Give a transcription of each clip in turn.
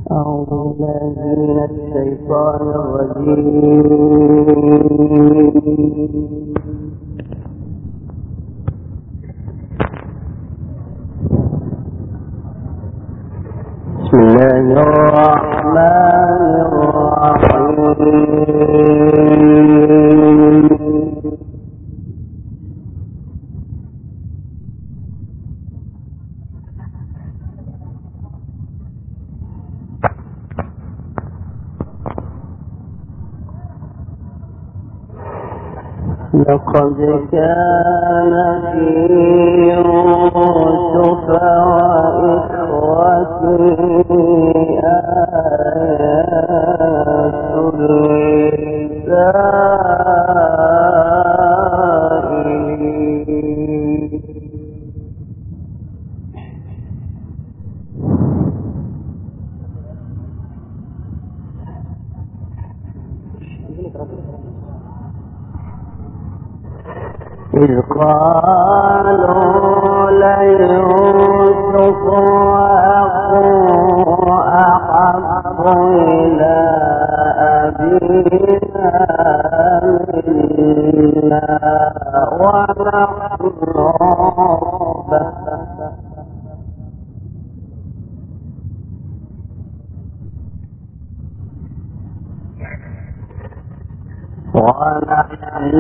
أعوذ بالله من الشيطان الرجيم. بسم الله الرحمن الرحيم. لقد كان في يوسف وإخوته آيات للسائلين. إذ قالوا ليوسف وأخوه أحب إلى أبينا منا ونحن عصبة ونحن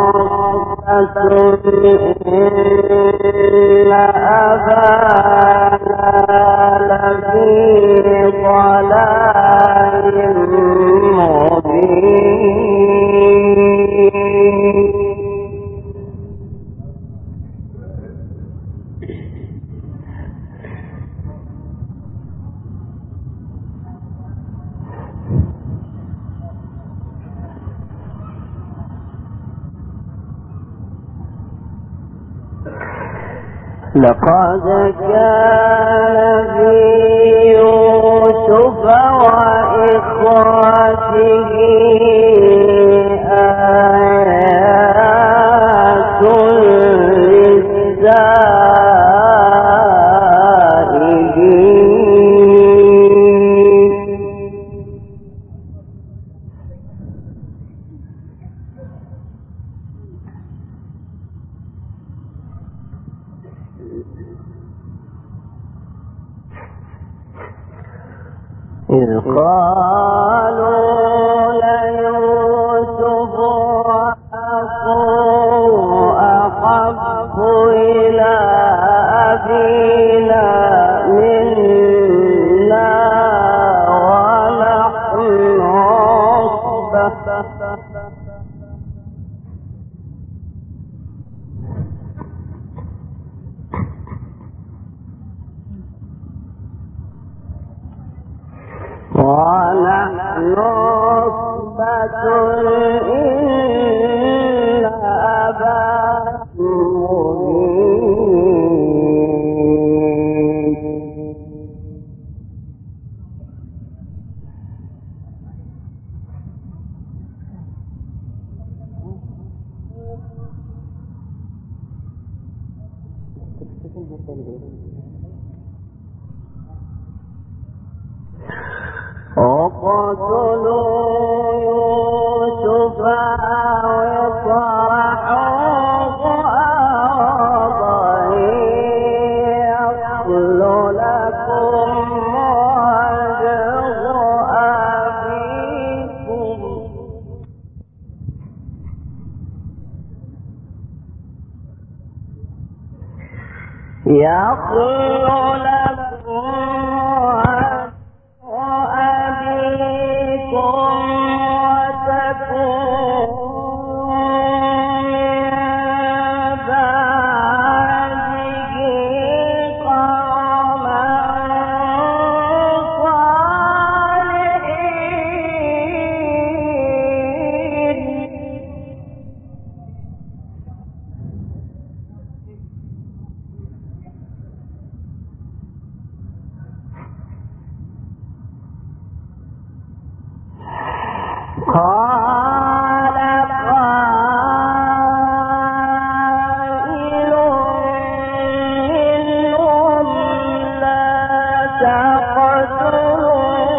عصبة إن أبانا لفي ضلال مبين. لقد كان في يوسف وإخوته آيات للسائلين. إذ قالوا ليوسف وأخوه أحب إلى أبينا منا ونحن عصبة إن أبانا مبين. اقتلوا يوسف أو اطرحوه أرضا يخل لكم وجه أبيكم تقتلوا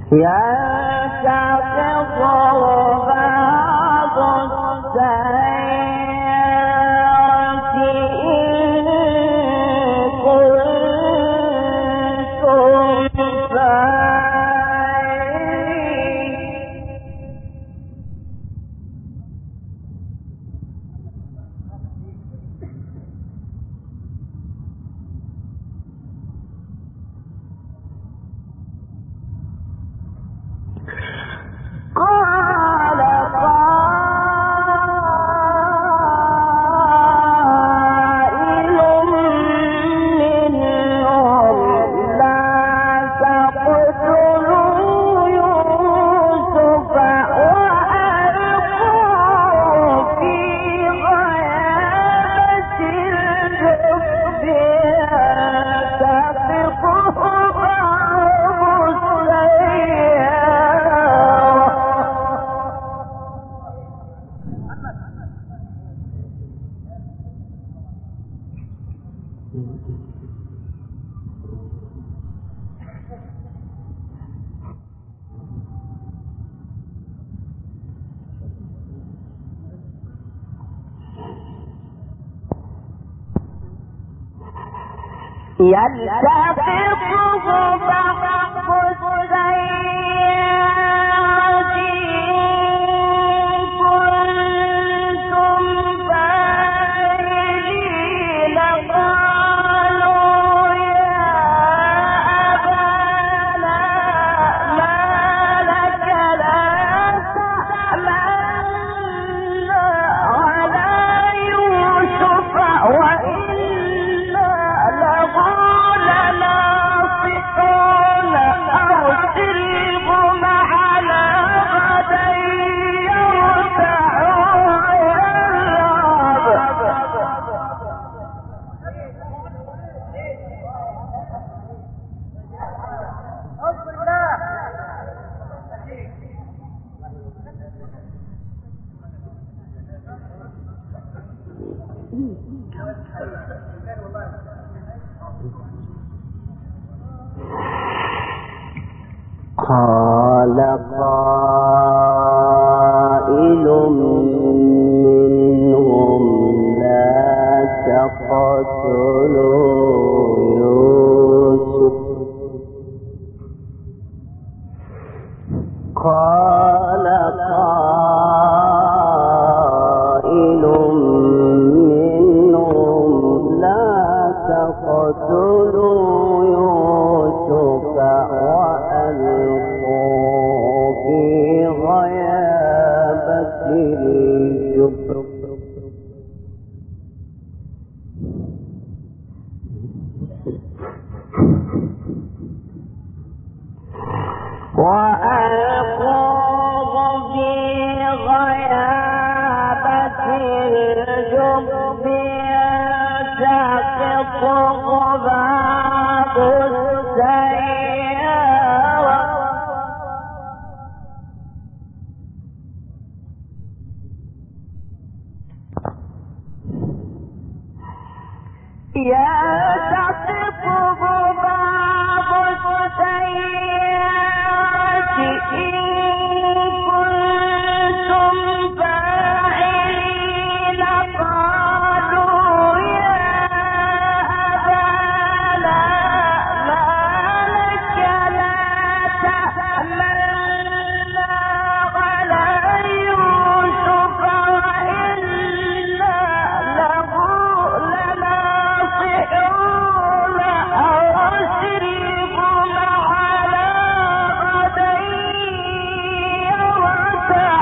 يلتقطه بعض قال قائل منهم لا تقتلوا يوسف قال قائل منهم لا تقتلوا يوسف وألقوا في غيابة الجب وألقوه في غيابة الجب يلتقطه بعض السيارة يلتقطه بعض السيارة إن كنتم فاعلين قالوا يا أبانا ما لك لا تأمنا على يوسف وإنا له لناصحون أرسله معنا غدا يرتع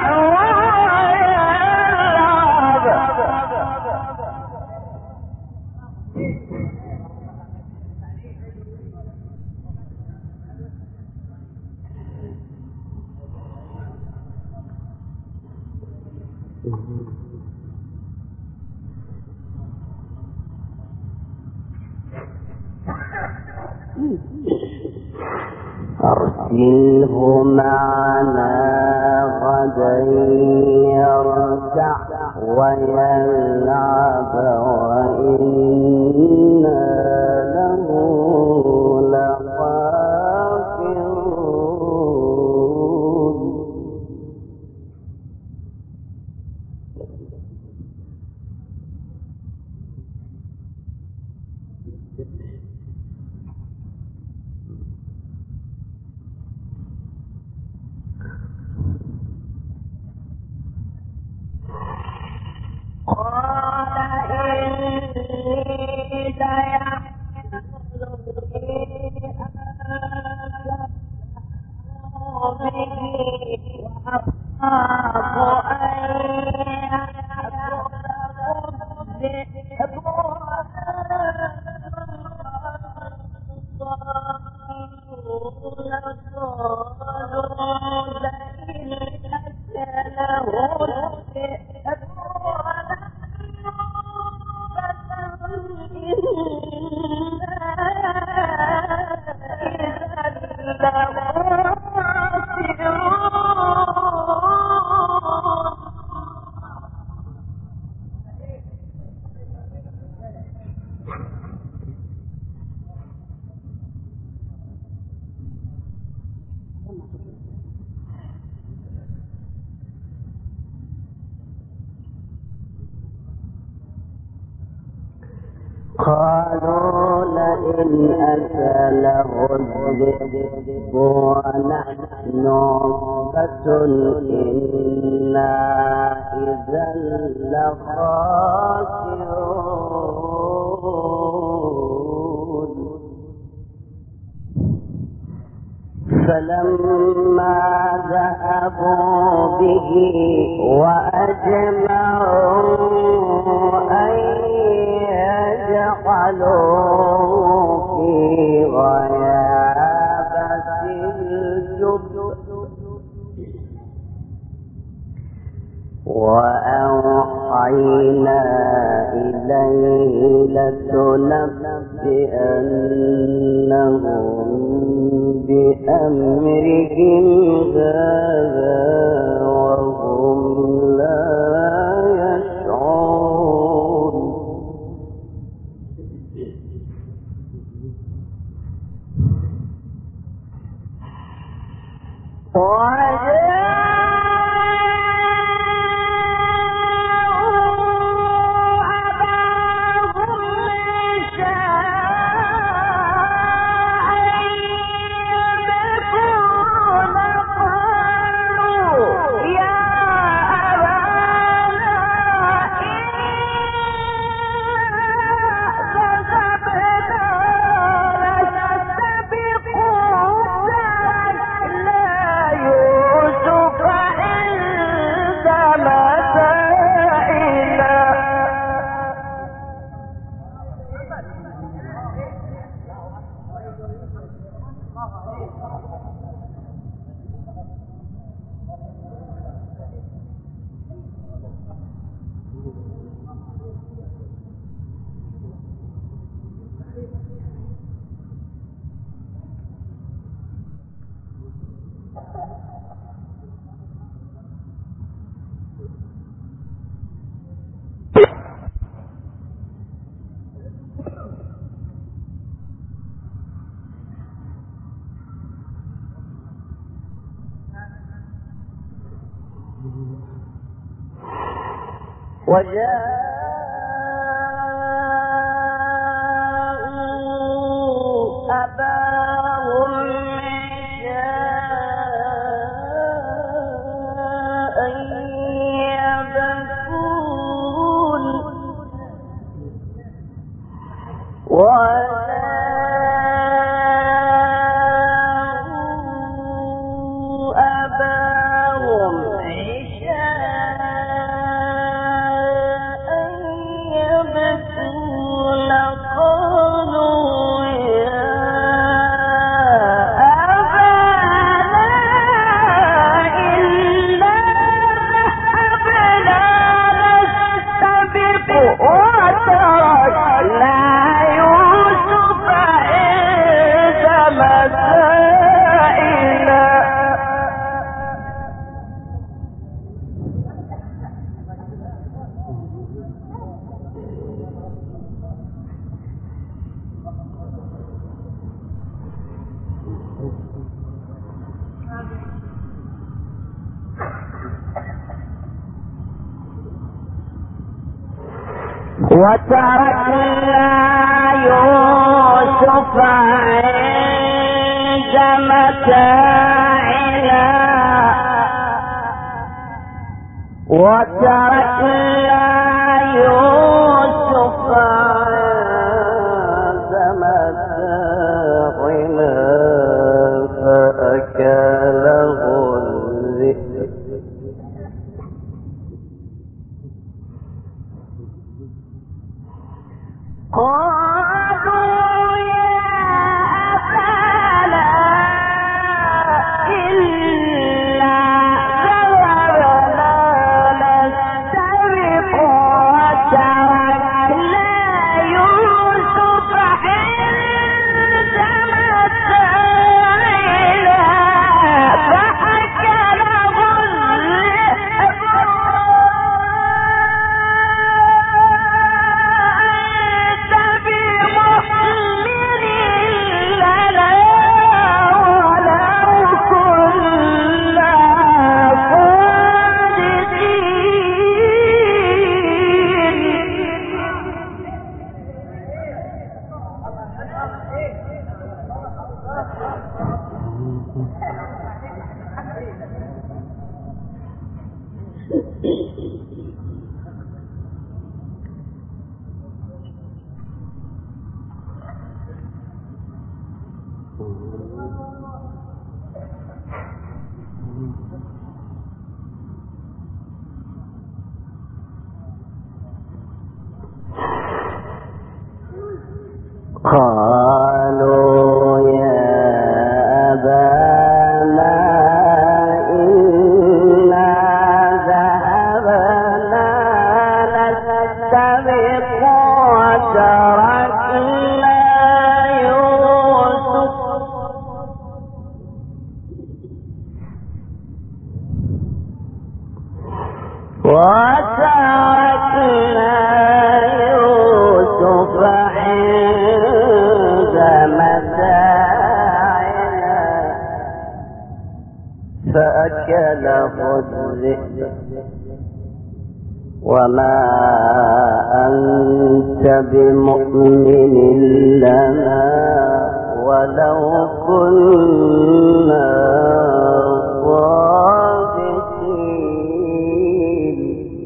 أرسله معنا غدا يرتع ويلعب وإنا له لحافظون قالوا لئن أكله الذئب ونحن عصبة إنا إذا لخاسرون. فلما ذهبوا به وأجمعوا أن يجعلوا في غيابة الجب وأوحينا إليه لتنبئنهم بأمرهم هذا وهم لا يشعرون. وجاءوا أباهم عشاء يبكون وتركنا يوسف عند متاعنا وتركنا يوسف عند متاعنا فأكله الذئب قالوا يا أبانا إنا ذهبنا نستبق وتركنا يوسف عند متاعنا فأكله الذئب قالوا يا أبانا إنا ذهبنا نستبق وتركنا يوسف فأكله الذئب وما أنت بمؤمن لنا ولو كنا صادقين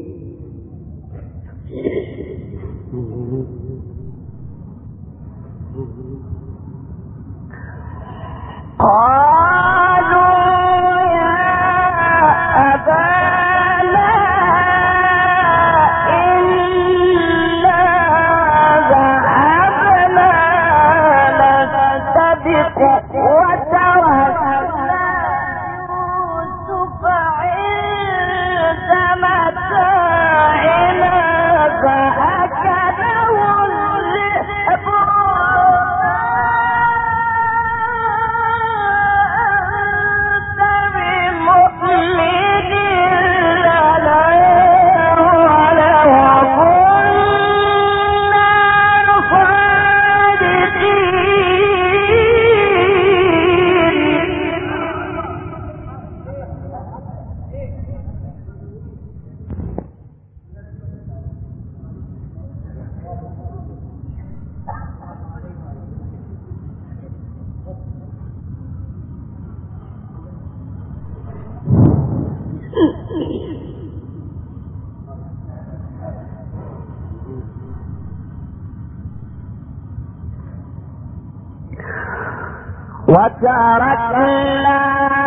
وتركنا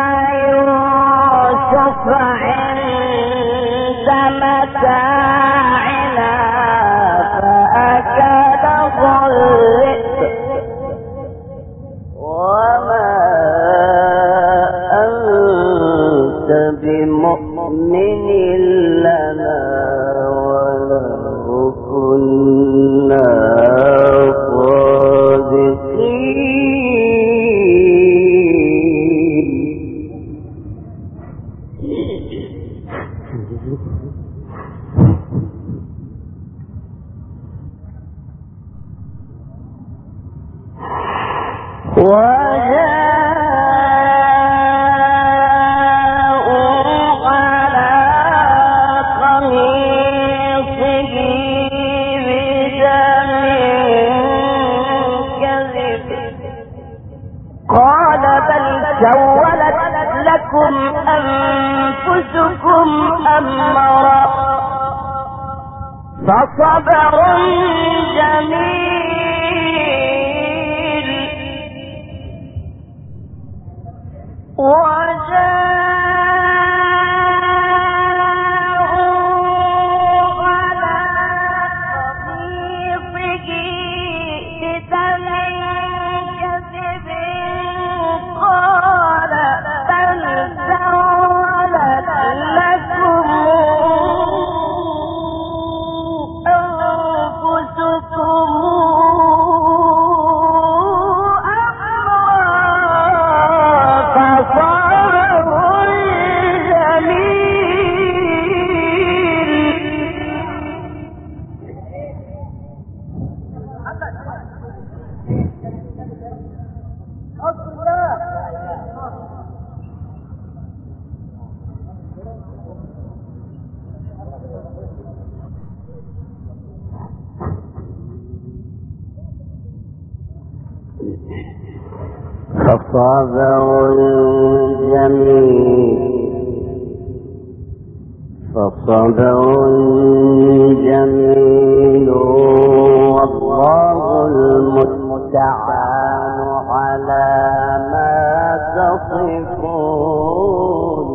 يوسف عند متاعنا فأكله الذئب وما أنت بمؤمن لنا ولو كنا وجاءوا على قميصه سولت لكم أنفسكم أمرا فصبر جميل فصبر جميل والله المستعان على ما تصفون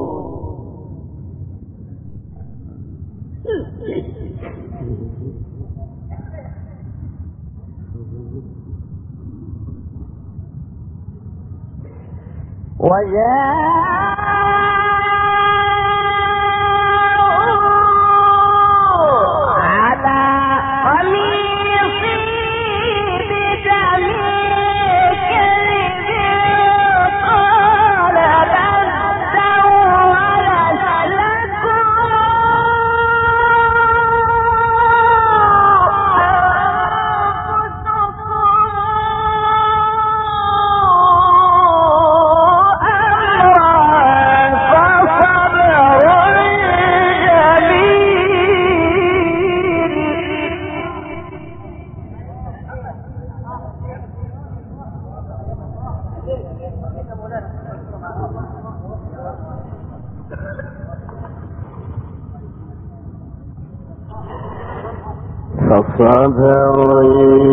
فصبر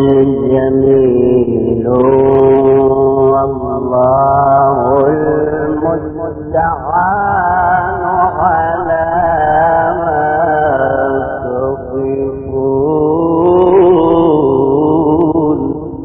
جميل والله المستعان على ما تصفون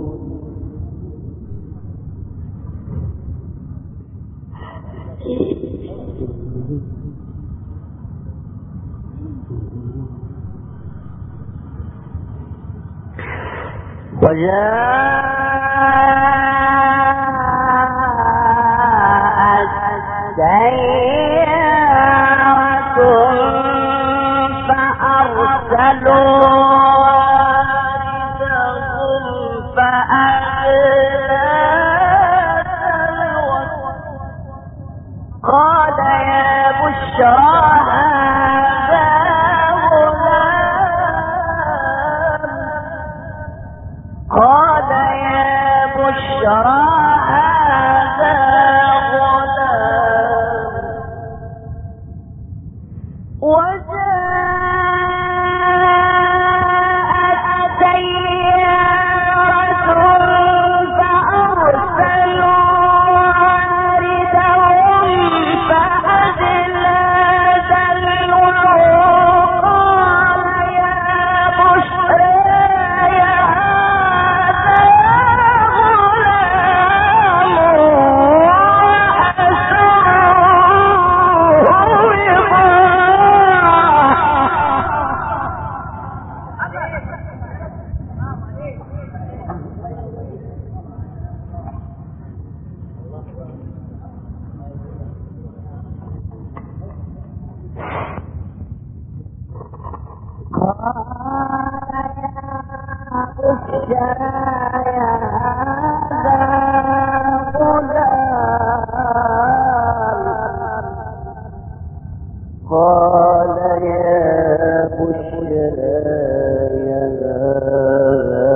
وجاءت سيارة فأرسلوا واردهم فأدلى قال يا بشرى هذا غلام قال يا بشرى هذا غلام وجاءت سيارة فأرسلوا واردهم فأدلى دلوه قال يا بشرى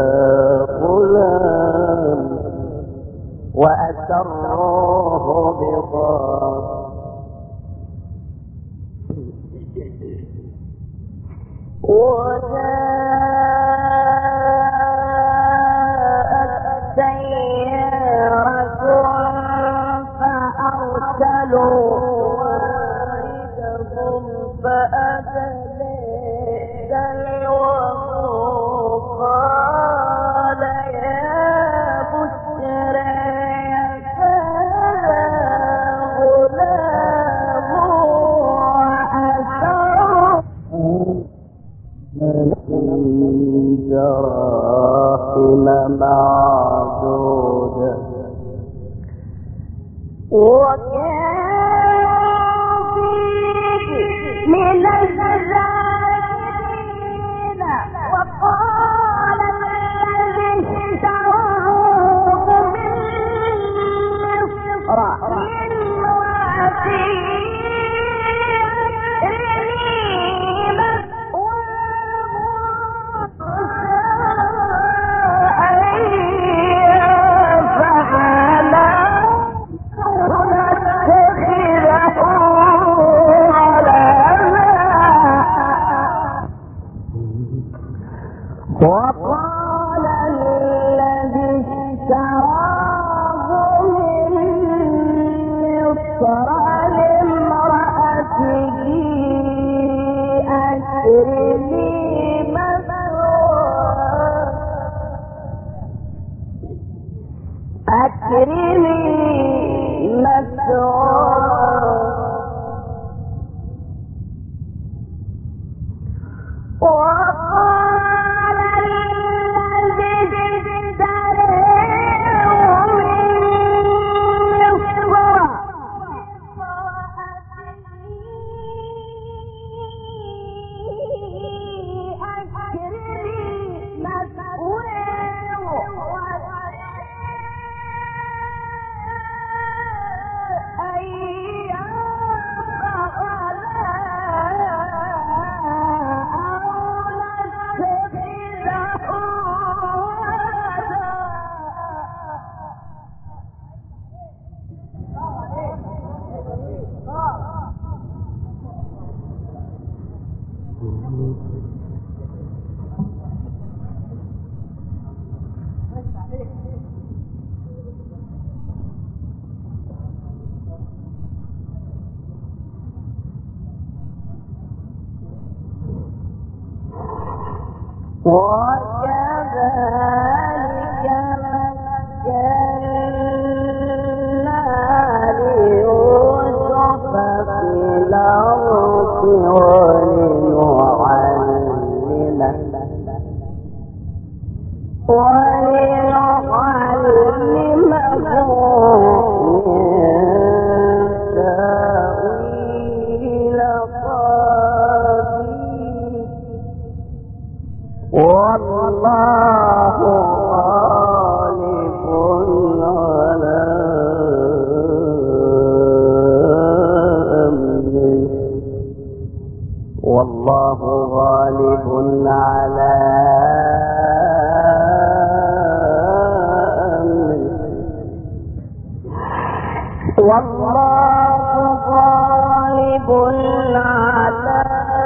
وأسروه دراهم معدودة من الزاهدين وقال الذي اشتراه من مصر لامرأته وقال الذي اشتراه من مصر لامرأته أكرمي مثواه وقال الذي اشتراه من مصر أكرمي وكذلك مكنا ليوسف في الأرض ولنعلمه تأويل الأحاديث والله غالب على أمره والله غالب على والله غالب على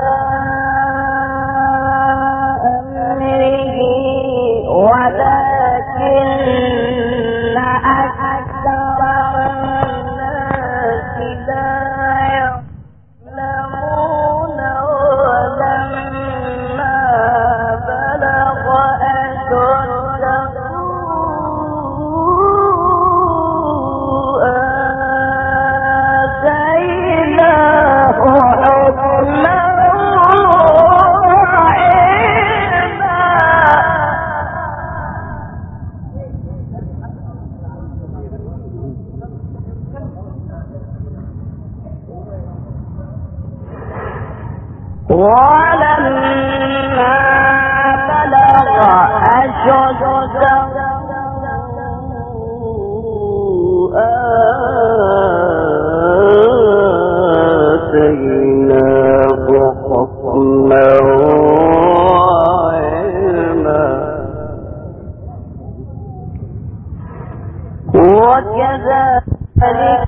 أمره ولكن أكثر الناس لا يعلمون ولما بلغ أشده ولما بلغ أشده آتيناه حكما وعلما وكذلك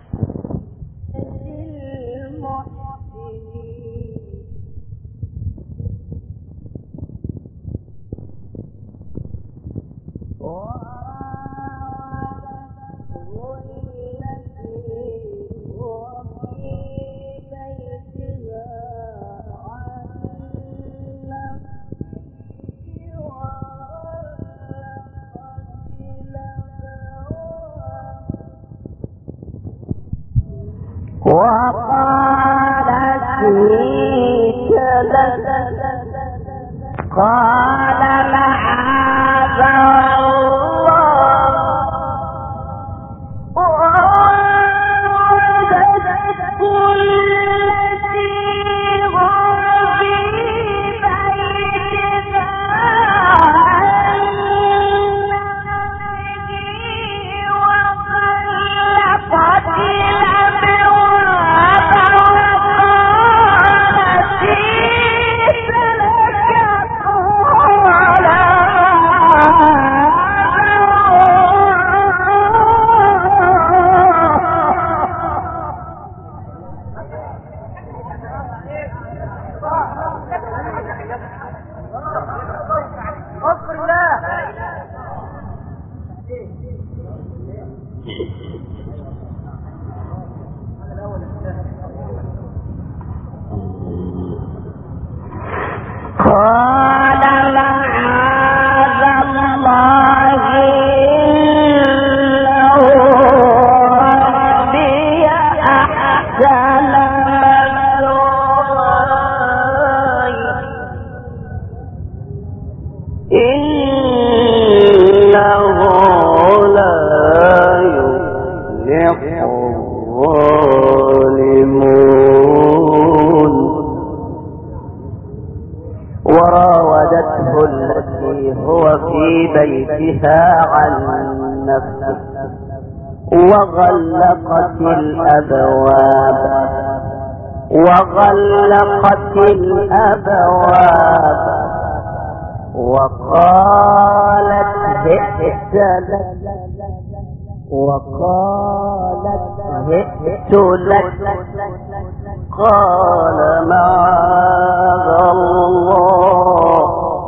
وقالت لي قال معاذ بيتها عن نفسه وغلقت الأبواب وقالت هئت لك قال معاذ الله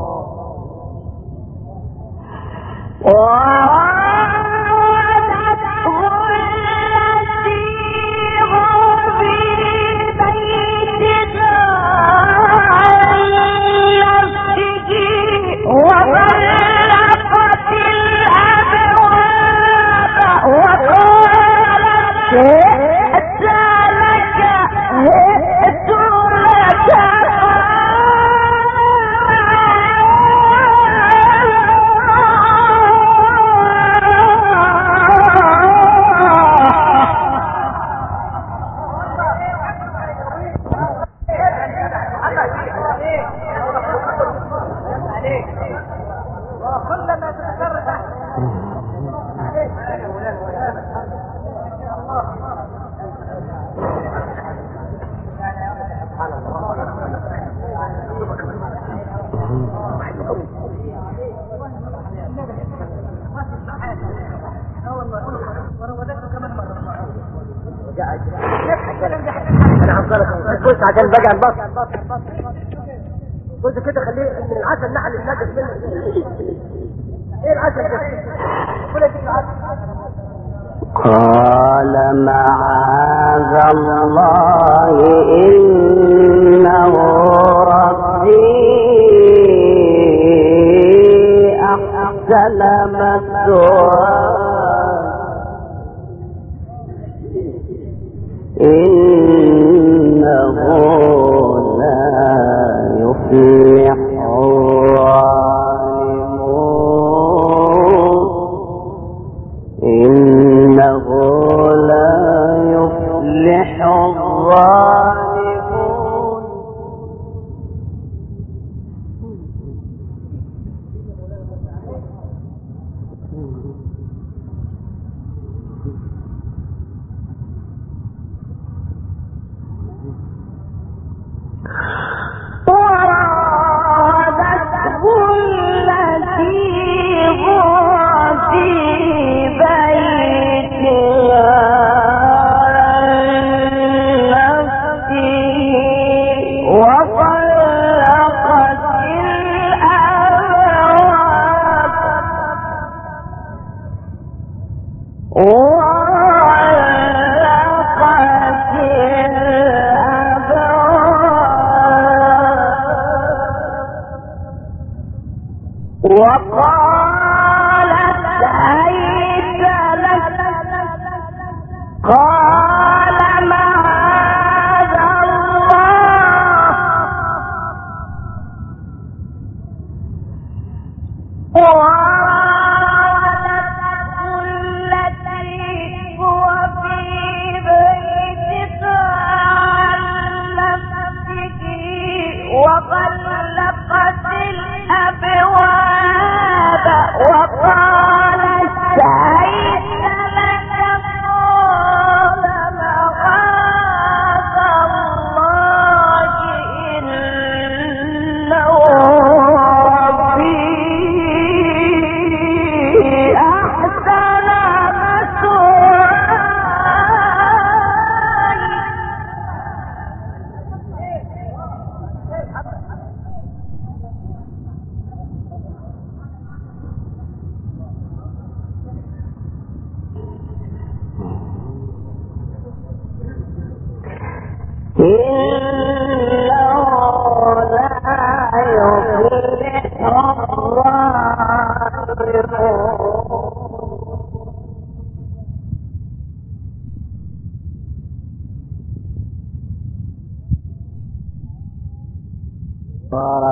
انا هفضلك بص عشان باجي على البصر بص كده خليه من العسل نحل النجس منه. ايه العسل ده؟ ولا دي العسل؟ قال معاذ الله إنه ربي أحسن مثواي إنه لا يفلح الظالمون إنه لا يفلح الظالمون. وراودته التي هو في بيتها عن نفسه وغلقت وقالت هيت لك قال معاذ الله وراودته التي هو في بيتها عن نفسه وغلقت الأبواب وقالت هيت لك قال معاذ الله إنه ربي أحسن مثواي إنه لا يفلح الظالمون.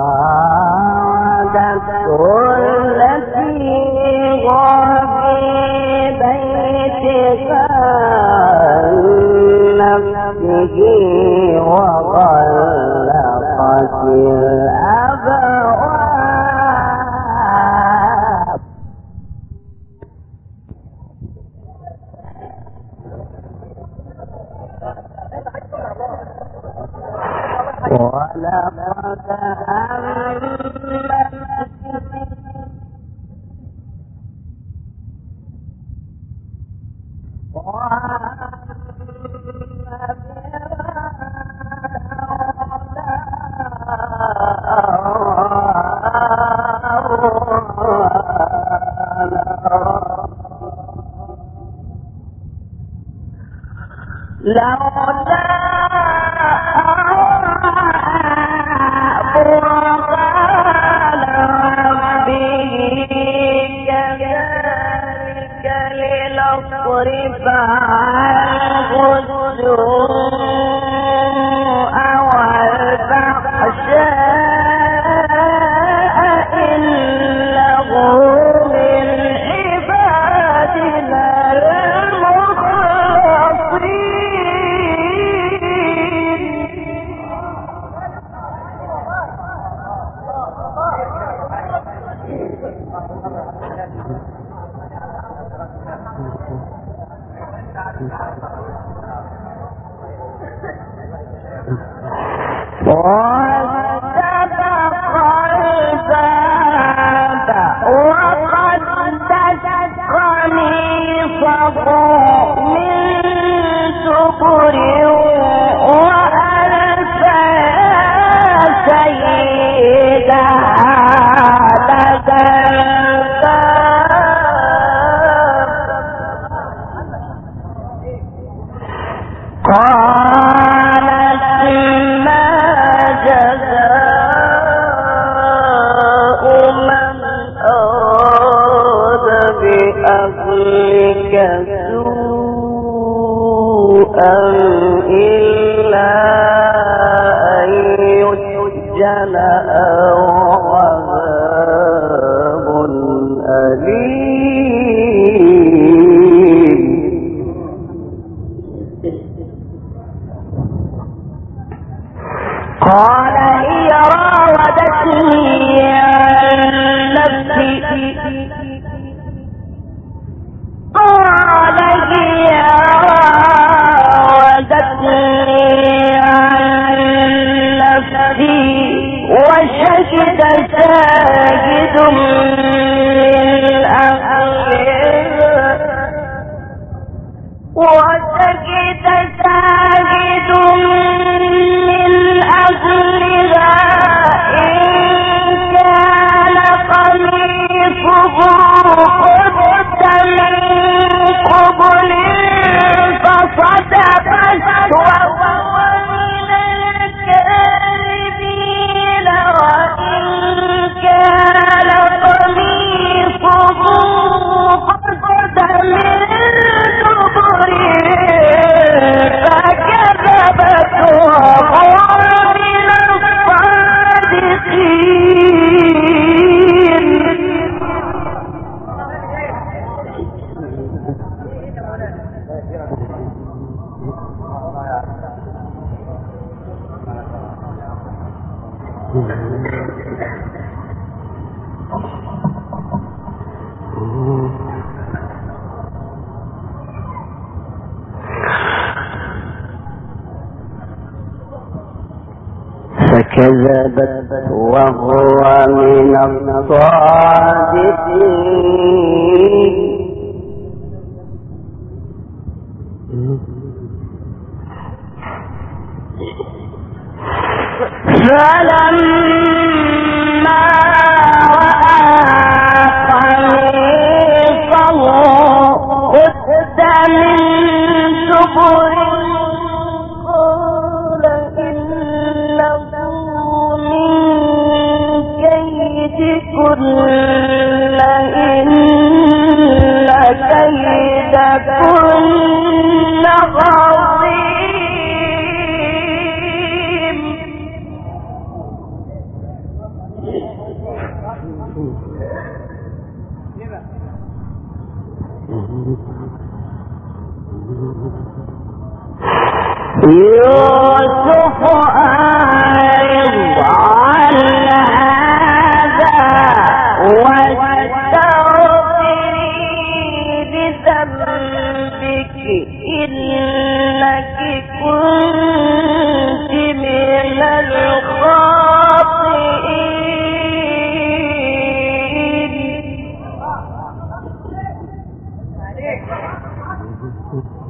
وراودته التي هو في بيتها عن نفسه وغلقت الأبواب فكذبت وهو من الصادقين فلما قد من دبر قال إنه من كيدكن إن كيدكن عظيم. يوسف أعرض عن هذا واستغفري لذنبك إنك كنت من الخاطئين.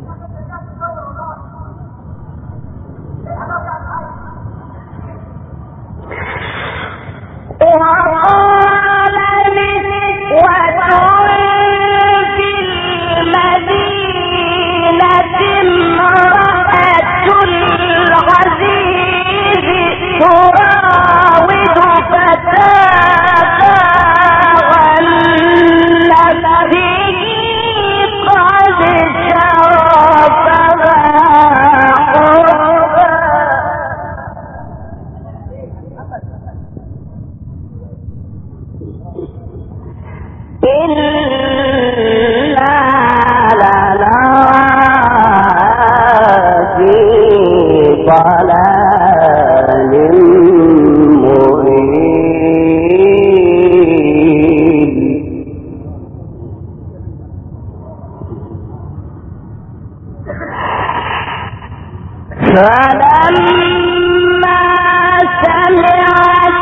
فلما سمعت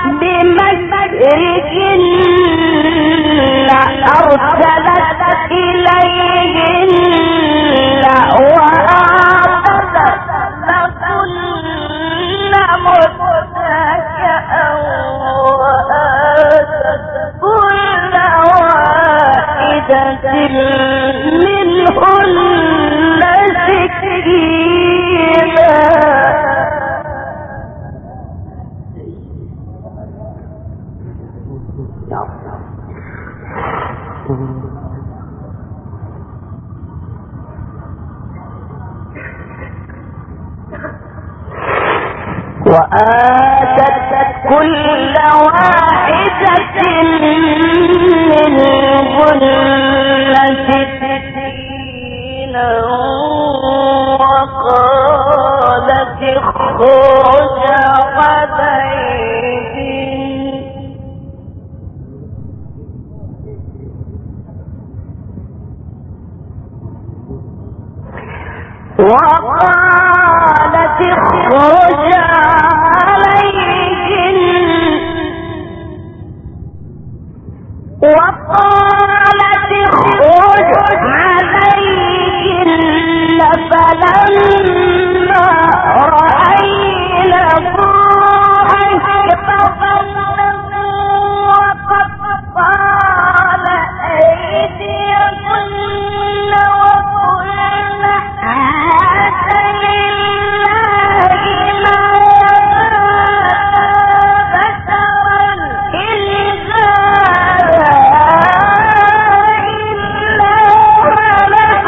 بمكرهن أرسلت إليهن وأعتدت لهن متكئا وآتت كل واحدة منهن سكينا وآتت كل واحدة منهن سكينا وقالت اخرج عليهم وقالت اخرج عليهم فلما رأينه أكبرنه وقطعن أيديهن وقلن حاش لله ما بشرا إن هذا إلا ملك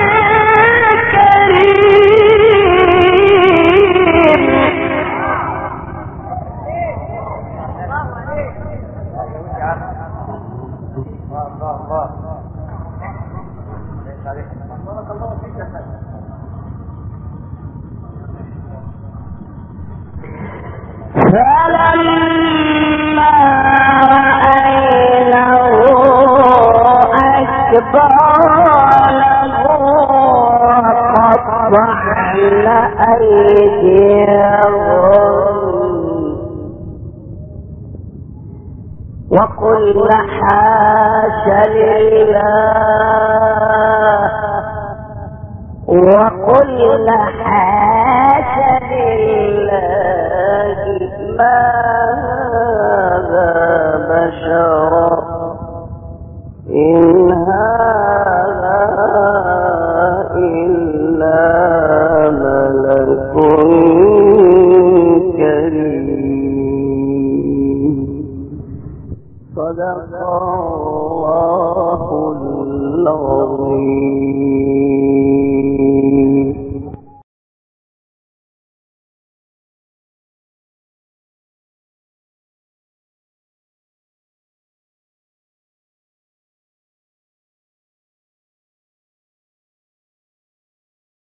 فلما رأينه أكبرنه وقطعن أيديهن وقلن حاش لله وقلن حاش لله ما هذا بشرا إن هذا إلا ملك كريم صدق الله العظيم.